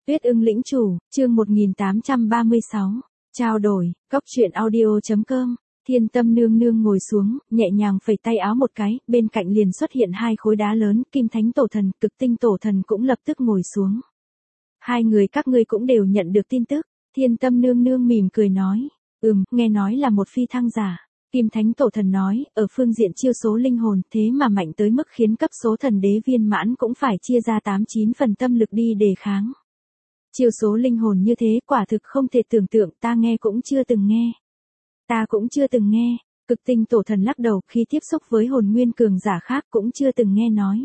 Tuyết ưng lĩnh chủ, chương 1836. Trao đổi, góc truyện audio.com. Thiên Tâm nương nương ngồi xuống, nhẹ nhàng phẩy tay áo một cái, bên cạnh liền xuất hiện hai khối đá lớn, Kim Thánh Tổ Thần, Cực Tinh Tổ Thần cũng lập tức ngồi xuống. Hai người các ngươi cũng đều nhận được tin tức. Thiên Tâm nương nương mỉm cười nói, nghe nói là một phi thăng giả. Kim Thánh Tổ Thần nói, ở phương diện chiêu số linh hồn thế mà mạnh tới mức khiến cấp số thần đế viên mãn cũng phải chia ra 8-9 phần tâm lực đi đề kháng. Chiêu số linh hồn như thế quả thực không thể tưởng tượng, ta nghe cũng chưa từng nghe. Ta cũng chưa từng nghe. Cực Tinh Tổ Thần lắc đầu, khi tiếp xúc với hồn nguyên cường giả khác cũng chưa từng nghe nói.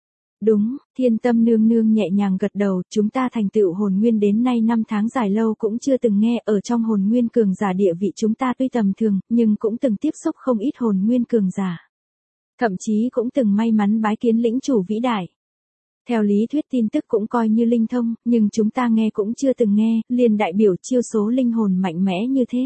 Đúng, Thiên Tâm nương nương nhẹ nhàng gật đầu, chúng ta thành tựu hồn nguyên đến nay 5 tháng dài lâu cũng chưa từng nghe, ở trong hồn nguyên cường giả địa vị chúng ta tuy tầm thường, nhưng cũng từng tiếp xúc không ít hồn nguyên cường giả. Thậm chí cũng từng may mắn bái kiến lĩnh chủ vĩ đại. Theo lý thuyết tin tức cũng coi như linh thông, nhưng chúng ta nghe cũng chưa từng nghe, liền đại biểu chiêu số linh hồn mạnh mẽ như thế.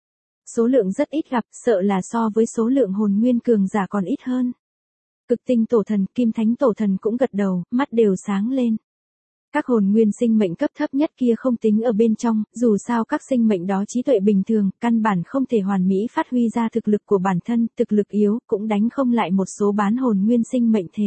Số lượng rất ít gặp, sợ là so với số lượng hồn nguyên cường giả còn ít hơn. Cực Tinh Tổ Thần, Kim Thánh Tổ Thần cũng gật đầu, mắt đều sáng lên. Các hồn nguyên sinh mệnh cấp thấp nhất kia không tính ở bên trong, dù sao các sinh mệnh đó trí tuệ bình thường, căn bản không thể hoàn mỹ phát huy ra thực lực của bản thân, thực lực yếu, cũng đánh không lại một số bán hồn nguyên sinh mệnh thể.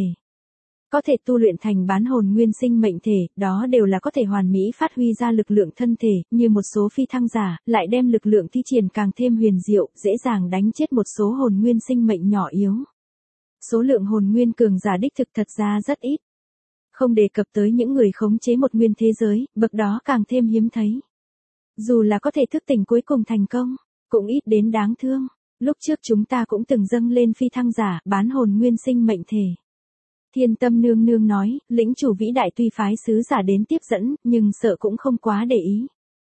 Có thể tu luyện thành bán hồn nguyên sinh mệnh thể, đó đều là có thể hoàn mỹ phát huy ra lực lượng thân thể, như một số phi thăng giả, lại đem lực lượng thi triển càng thêm huyền diệu, dễ dàng đánh chết một số hồn nguyên sinh mệnh nhỏ yếu. Số lượng hồn nguyên cường giả đích thực thật ra rất ít. Không đề cập tới những người khống chế một nguyên thế giới, bậc đó càng thêm hiếm thấy. Dù là có thể thức tỉnh cuối cùng thành công, cũng ít đến đáng thương. Lúc trước chúng ta cũng từng dâng lên phi thăng giả, bán hồn nguyên sinh mệnh thể. Thiên Tâm nương nương nói, lĩnh chủ vĩ đại tuy phái sứ giả đến tiếp dẫn, nhưng sợ cũng không quá để ý.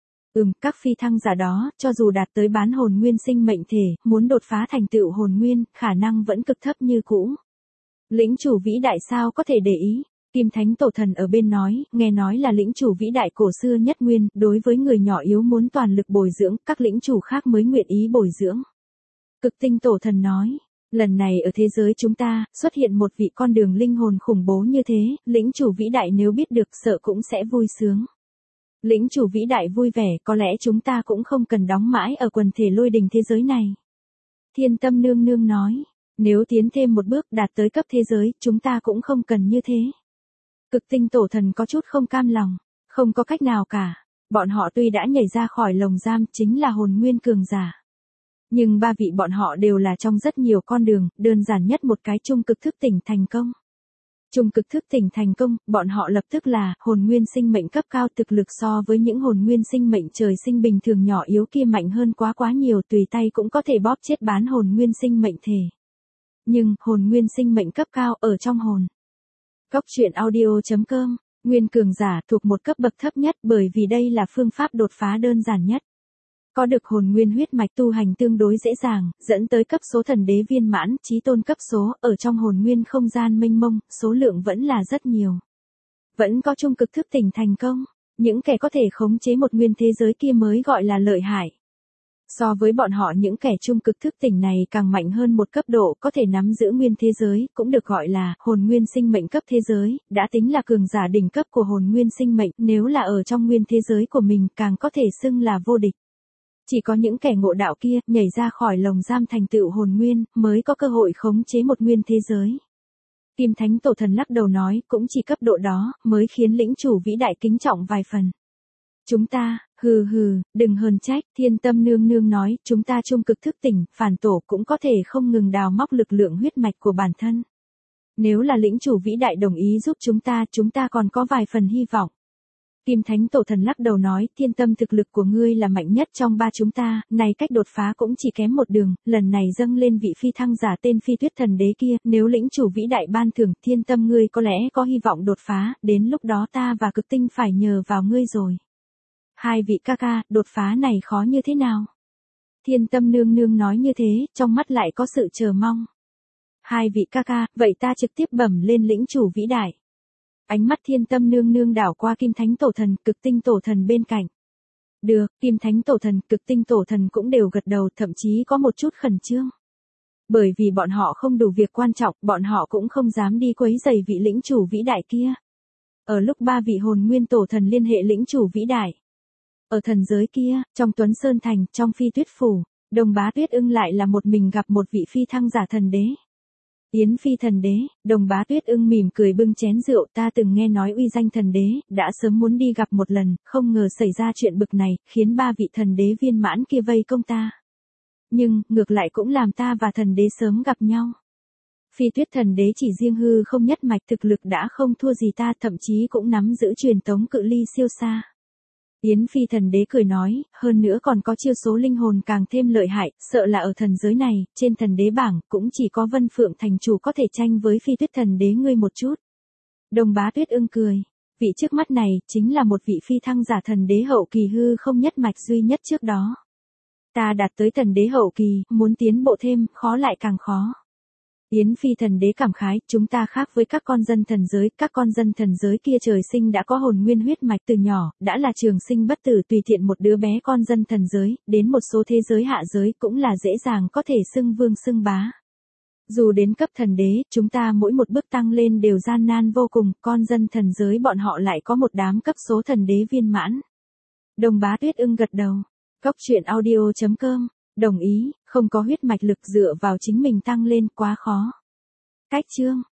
Các phi thăng giả đó, cho dù đạt tới bán hồn nguyên sinh mệnh thể, muốn đột phá thành tựu hồn nguyên, khả năng vẫn cực thấp như cũ. Lĩnh chủ vĩ đại sao có thể để ý? Kim Thánh Tổ Thần ở bên nói, nghe nói là lĩnh chủ vĩ đại cổ xưa nhất nguyên, đối với người nhỏ yếu muốn toàn lực bồi dưỡng, các lĩnh chủ khác mới nguyện ý bồi dưỡng. Cực Tinh Tổ Thần nói, lần này ở thế giới chúng ta, xuất hiện một vị con đường linh hồn khủng bố như thế, lĩnh chủ vĩ đại nếu biết được sợ cũng sẽ vui sướng. Lĩnh chủ vĩ đại vui vẻ, có lẽ chúng ta cũng không cần đóng mãi ở quần thể lôi đình thế giới này. Thiên Tâm nương nương nói, nếu tiến thêm một bước đạt tới cấp thế giới, chúng ta cũng không cần như thế. Cực Tinh Tổ Thần có chút không cam lòng, không có cách nào cả. Bọn họ tuy đã nhảy ra khỏi lồng giam, chính là hồn nguyên cường giả. Nhưng ba vị bọn họ đều là trong rất nhiều con đường, đơn giản nhất một cái trung cực thức tỉnh thành công. Trung cực thức tỉnh thành công, bọn họ lập tức là hồn nguyên sinh mệnh cấp cao, thực lực so với những hồn nguyên sinh mệnh trời sinh bình thường nhỏ yếu kia mạnh hơn quá nhiều, tùy tay cũng có thể bóp chết bán hồn nguyên sinh mệnh thể. Nhưng, hồn nguyên sinh mệnh cấp cao ở trong hồn. Góc truyện audio.com, nguyên cường giả thuộc một cấp bậc thấp nhất bởi vì đây là phương pháp đột phá đơn giản nhất. Có được hồn nguyên huyết mạch tu hành tương đối dễ dàng, dẫn tới cấp số thần đế viên mãn, chí tôn cấp số, ở trong hồn nguyên không gian mênh mông, số lượng vẫn là rất nhiều. Vẫn có trung cực thức tỉnh thành công, những kẻ có thể khống chế một nguyên thế giới kia mới gọi là lợi hại. So với bọn họ những kẻ trung cực thức tỉnh này càng mạnh hơn một cấp độ, có thể nắm giữ nguyên thế giới, cũng được gọi là hồn nguyên sinh mệnh cấp thế giới, đã tính là cường giả đỉnh cấp của hồn nguyên sinh mệnh, nếu là ở trong nguyên thế giới của mình càng có thể xưng là vô địch. Chỉ có những kẻ ngộ đạo kia, nhảy ra khỏi lồng giam thành tựu hồn nguyên, mới có cơ hội khống chế một nguyên thế giới. Kim Thánh Tổ Thần lắc đầu nói, cũng chỉ cấp độ đó, mới khiến lĩnh chủ vĩ đại kính trọng vài phần. Chúng ta, đừng hờn trách, Thiên Tâm nương nương nói, chúng ta trung cực thức tỉnh, phản tổ cũng có thể không ngừng đào móc lực lượng huyết mạch của bản thân. Nếu là lĩnh chủ vĩ đại đồng ý giúp chúng ta còn có vài phần hy vọng. Kim Thánh Tổ Thần lắc đầu nói, Thiên Tâm thực lực của ngươi là mạnh nhất trong ba chúng ta, này cách đột phá cũng chỉ kém một đường, lần này dâng lên vị phi thăng giả tên Phi Tuyết Thần Đế kia, nếu lĩnh chủ vĩ đại ban thưởng, Thiên Tâm ngươi có lẽ có hy vọng đột phá, đến lúc đó ta và Cực Tinh phải nhờ vào ngươi rồi. Hai vị ca ca, đột phá này khó như thế nào? Thiên Tâm nương nương nói như thế, trong mắt lại có sự chờ mong. Hai vị ca ca, vậy ta trực tiếp bẩm lên lĩnh chủ vĩ đại. Ánh mắt Thiên Tâm nương nương đảo qua Kim Thánh Tổ Thần, Cực Tinh Tổ Thần bên cạnh. Được, Kim Thánh Tổ Thần, Cực Tinh Tổ Thần cũng đều gật đầu, thậm chí có một chút khẩn trương. Bởi vì bọn họ không đủ việc quan trọng, bọn họ cũng không dám đi quấy rầy vị lĩnh chủ vĩ đại kia. Ở lúc ba vị hồn nguyên tổ thần liên hệ lĩnh chủ vĩ đại. Ở thần giới kia, trong Tuấn Sơn Thành, trong Phi Tuyết Phủ, Đồng Bá Tuyết Ưng lại là một mình gặp một vị phi thăng giả thần đế. Yến Phi thần đế, Đồng Bá Tuyết Ưng mỉm cười bưng chén rượu, ta từng nghe nói uy danh thần đế, đã sớm muốn đi gặp một lần, không ngờ xảy ra chuyện bực này, khiến ba vị thần đế viên mãn kia vây công ta. Nhưng, ngược lại cũng làm ta và thần đế sớm gặp nhau. Phi Tuyết thần đế chỉ riêng hư không nhất mạch thực lực đã không thua gì ta, thậm chí cũng nắm giữ truyền tống cự ly siêu xa. Yến Phi thần đế cười nói, hơn nữa còn có chiêu số linh hồn càng thêm lợi hại, sợ là ở thần giới này, trên thần đế bảng, cũng chỉ có Vân Phượng thành chủ có thể tranh với Phi Tuyết thần đế ngươi một chút. Đồng Bá Tuyết Ưng cười, vị trước mắt này, chính là một vị phi thăng giả thần đế hậu kỳ hư không nhất mạch duy nhất trước đó. Ta đạt tới thần đế hậu kỳ, muốn tiến bộ thêm, khó lại càng khó. Yến Phi thần đế cảm khái, chúng ta khác với các con dân thần giới kia trời sinh đã có hồn nguyên huyết mạch từ nhỏ, đã là trường sinh bất tử, tùy tiện một đứa bé con dân thần giới, đến một số thế giới hạ giới cũng là dễ dàng có thể xưng vương xưng bá. Dù đến cấp thần đế, chúng ta mỗi một bước tăng lên đều gian nan vô cùng, con dân thần giới bọn họ lại có một đám cấp số thần đế viên mãn. Đồng Bá Tuyết Ưng gật đầu. Cốc.audio.com Đồng ý, không có huyết mạch lực dựa vào chính mình tăng lên quá khó. Cách chương